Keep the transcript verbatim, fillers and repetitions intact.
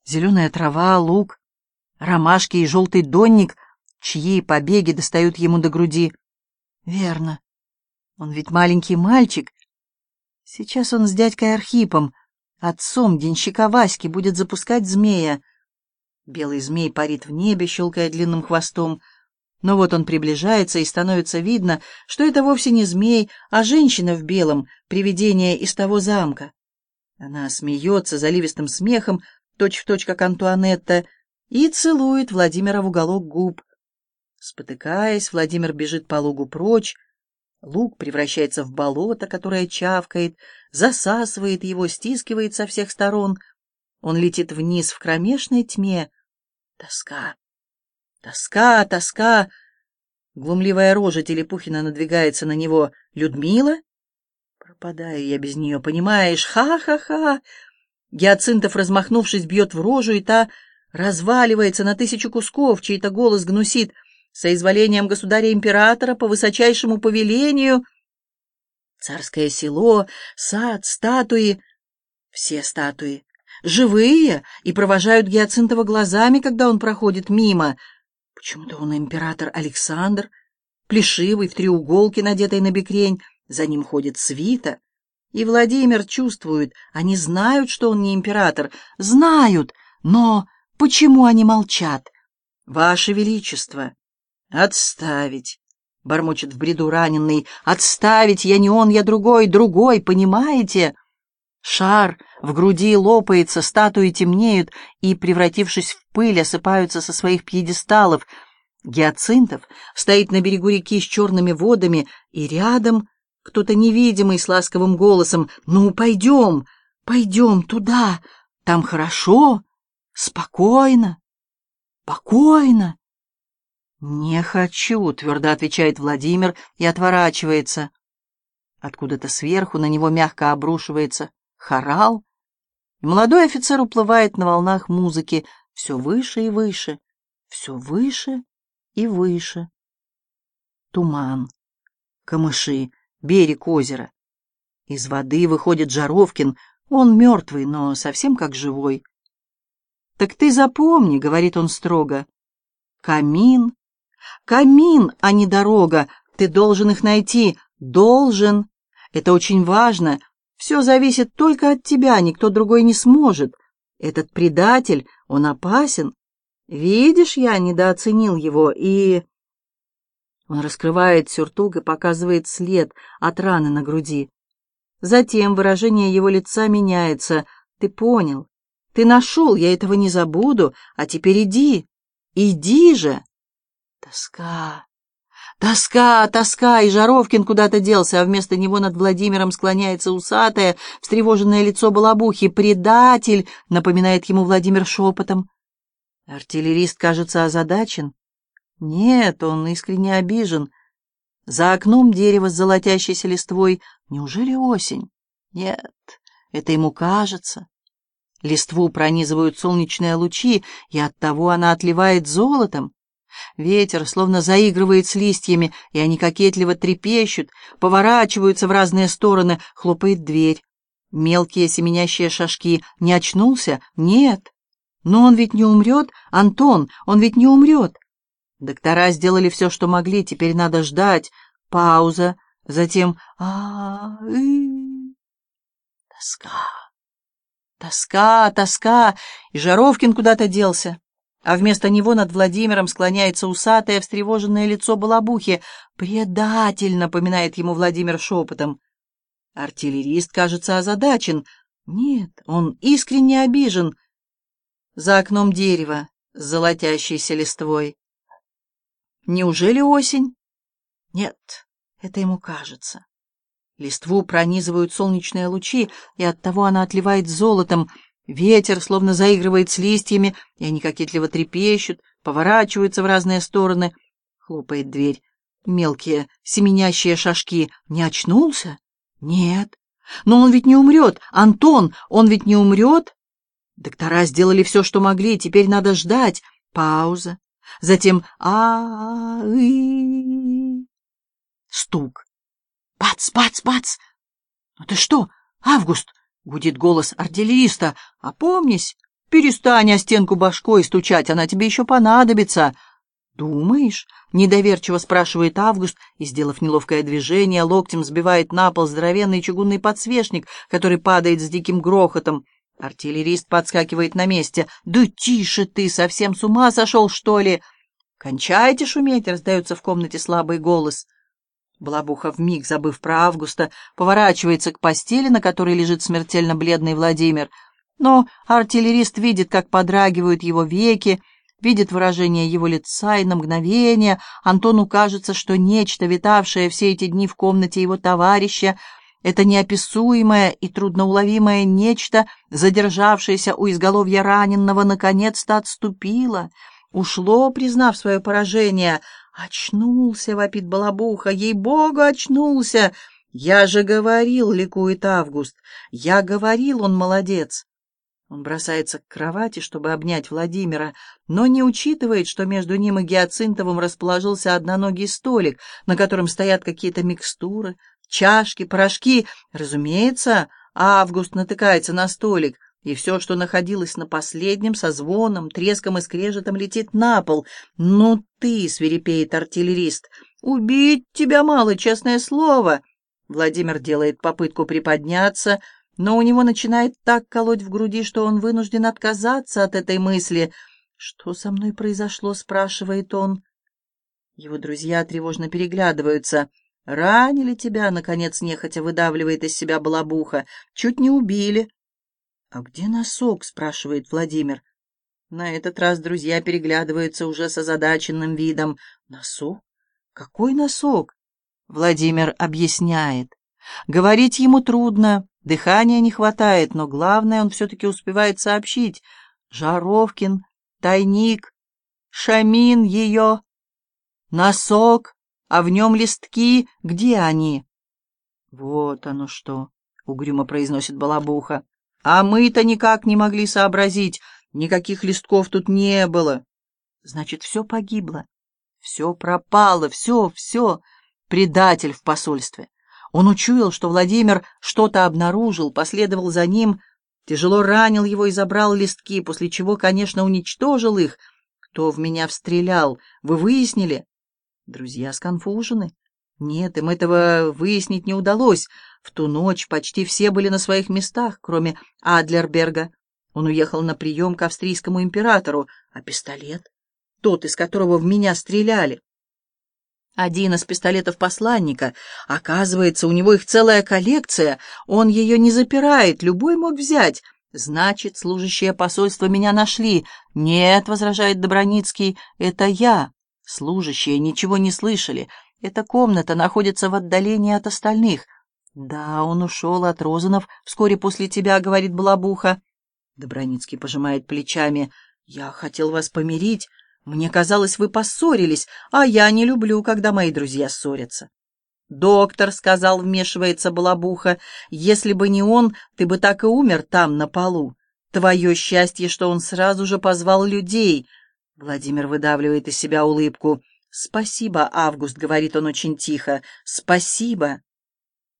Зеленая трава, луг, ромашки и желтый донник, чьи побеги достают ему до груди. Верно. Он ведь маленький мальчик. Сейчас он с дядькой Архипом, отцом денщика Васьки, будет запускать змея. Белый змей парит в небе, щелкая длинным хвостом. Но вот он приближается, и становится видно, что это вовсе не змей, а женщина в белом, привидение из того замка. Она смеется заливистым смехом, точь-в-точь, как Антуанетта, и целует Владимира в уголок губ. Спотыкаясь, Владимир бежит по лугу прочь. Луг превращается в болото, которое чавкает, засасывает его, стискивает со всех сторон. Он летит вниз в кромешной тьме. Тоска, тоска, тоска. Глумливая рожа Телепухина надвигается на него. Людмила? Пропадаю я без нее, понимаешь? Ха-ха-ха! Гиацинтов, размахнувшись, бьет в рожу, и та разваливается на тысячу кусков. Чей-то голос гнусит: соизволением государя-императора по высочайшему повелению. Царское село, сад, статуи. Все статуи живые и провожают Гиацинтова глазами, когда он проходит мимо. Почему-то он император Александр, плешивый, в треуголке, надетой на бекрень. За ним ходит свита. И Владимир чувствует, они знают, что он не император. Знают, но почему они молчат? Ваше Величество! «Отставить!» — бормочет в бреду раненый. «Отставить! Я не он, я другой, другой, понимаете?» Шар в груди лопается, статуи темнеют и, превратившись в пыль, осыпаются со своих пьедесталов. Гиацинтов стоит на берегу реки с черными водами, и рядом кто-то невидимый с ласковым голосом: «Ну, пойдем, пойдем туда, там хорошо, спокойно, спокойно». «Не хочу», — твердо отвечает Владимир и отворачивается. Откуда-то сверху на него мягко обрушивается хорал, и молодой офицер уплывает на волнах музыки все выше и выше, все выше и выше. Туман, камыши, берег озера. Из воды выходит Жаровкин, он мертвый, но совсем как живой. «Так ты запомни», — говорит он строго, — «камин, камин, а не дорога, ты должен их найти, должен, это очень важно, все зависит только от тебя, никто другой не сможет. Этот предатель, он опасен, видишь, я недооценил его, и...» Он раскрывает сюртук и показывает след от раны на груди. Затем выражение его лица меняется. «Ты понял, ты нашел, я этого не забуду, а теперь иди, иди же!» Тоска, тоска, тоска, и Жаровкин куда-то делся, а вместо него над Владимиром склоняется усатое, встревоженное лицо Балабухи. «Предатель!» — напоминает ему Владимир шепотом. Артиллерист, кажется, озадачен. Нет, он искренне обижен. За окном дерево с золотящейся листвой. Неужели осень? Нет, это ему кажется. Листву пронизывают солнечные лучи, и оттого она отливает золотом. Ветер словно заигрывает с листьями, и они кокетливо трепещут, поворачиваются в разные стороны, хлопает дверь. Мелкие семенящие шажки. Не очнулся? Нет. Но он ведь не умрет, Антон, он ведь не умрет. Доктора сделали все, что могли, теперь надо ждать. Пауза, затем а и тоска, тоска, тоска, и Жаровкин куда-то делся, а вместо него над Владимиром склоняется усатое, встревоженное лицо Балабухи. «Предатель!» — напоминает ему Владимир шепотом. Артиллерист, кажется, озадачен. Нет, он искренне обижен. За окном дерево с золотящейся листвой. Неужели осень? Нет, это ему кажется. Листву пронизывают солнечные лучи, и оттого она отливает золотом. Ветер словно заигрывает с листьями, и они кокетливо трепещут, поворачиваются в разные стороны. Хлопает дверь. Мелкие семенящие шажки. Не очнулся? Нет. Но он ведь не умрет. Антон, он ведь не умрет? Доктора сделали все, что могли, теперь надо ждать. Пауза. Затем а и стук. Бац, бац, бац. «Ну ты что, Август?» — гудит голос артиллериста. «Опомнись! Перестань о стенку башкой стучать, она тебе еще понадобится. «Думаешь?» — недоверчиво спрашивает Август и, сделав неловкое движение, локтем сбивает на пол здоровенный чугунный подсвечник, который падает с диким грохотом. Артиллерист подскакивает на месте. «Да тише ты! Совсем с ума сошел, что ли?» «Кончайте шуметь!» — раздается в комнате слабый голос. Балабуха, вмиг забыв про Августа, поворачивается к постели, на которой лежит смертельно бледный Владимир. Но артиллерист видит, как подрагивают его веки, видит выражение его лица, и на мгновение Антону кажется, что нечто, витавшее все эти дни в комнате его товарища, это неописуемое и трудноуловимое нечто, задержавшееся у изголовья раненого, наконец-то отступило, ушло, признав свое поражение. «Очнулся!» — вопит Балабуха. «Ей-богу, очнулся! Я же говорил!» — ликует Август. «Я говорил, он молодец!» Он бросается к кровати, чтобы обнять Владимира, но не учитывает, что между ним и Гиацинтовым расположился одноногий столик, на котором стоят какие-то микстуры, чашки, порошки. Разумеется, Август натыкается на столик, и все, что находилось на последнем, со звоном, треском и скрежетом летит на пол. «Ну ты!» — свирепеет артиллерист. «Убить тебя мало, честное слово!» Владимир делает попытку приподняться, но у него начинает так колоть в груди, что он вынужден отказаться от этой мысли. «Что со мной произошло?» — спрашивает он. Его друзья тревожно переглядываются. «Ранили тебя?» — наконец нехотя выдавливает из себя Балабуха. «Чуть не убили». «А где носок?» — спрашивает Владимир. На этот раз друзья переглядываются уже с озадаченным видом. «Носок? Какой носок?» Владимир объясняет. Говорить ему трудно, дыхания не хватает, но главное он все-таки успевает сообщить. Жаровкин, тайник, Шамин ее, носок, а в нем листки. Где они? Вот оно что, угрюмо произносит Балабуха. А мы-то никак не могли сообразить, никаких листков тут не было. Значит, все погибло, все пропало, все, все. Предатель в посольстве. Он учуял, что Владимир что-то обнаружил, последовал за ним, тяжело ранил его и забрал листки, после чего, конечно, уничтожил их. Кто в меня стрелял? Вы выяснили? Друзья сконфужены. Нет, им этого выяснить не удалось. В ту ночь почти все были на своих местах, кроме Адлерберга. Он уехал на прием к австрийскому императору. А пистолет? Тот, из которого в меня стреляли. Один из пистолетов посланника. Оказывается, у него их целая коллекция. Он ее не запирает, любой мог взять. Значит, служащие посольства меня нашли. Нет, возражает Добраницкий, это я. Служащие ничего не слышали. Эта комната находится в отдалении от остальных. Да, он ушел от Розанов вскоре после тебя, говорит Балабуха. Добраницкий пожимает плечами. Я хотел вас помирить. Мне казалось, вы поссорились, а я не люблю, когда мои друзья ссорятся. «Доктор», — сказал, вмешивается Балабуха, — «если бы не он, ты бы так и умер там, на полу. Твое счастье, что он сразу же позвал людей». Владимир выдавливает из себя улыбку. «Спасибо, Август», — говорит он очень тихо, — «спасибо».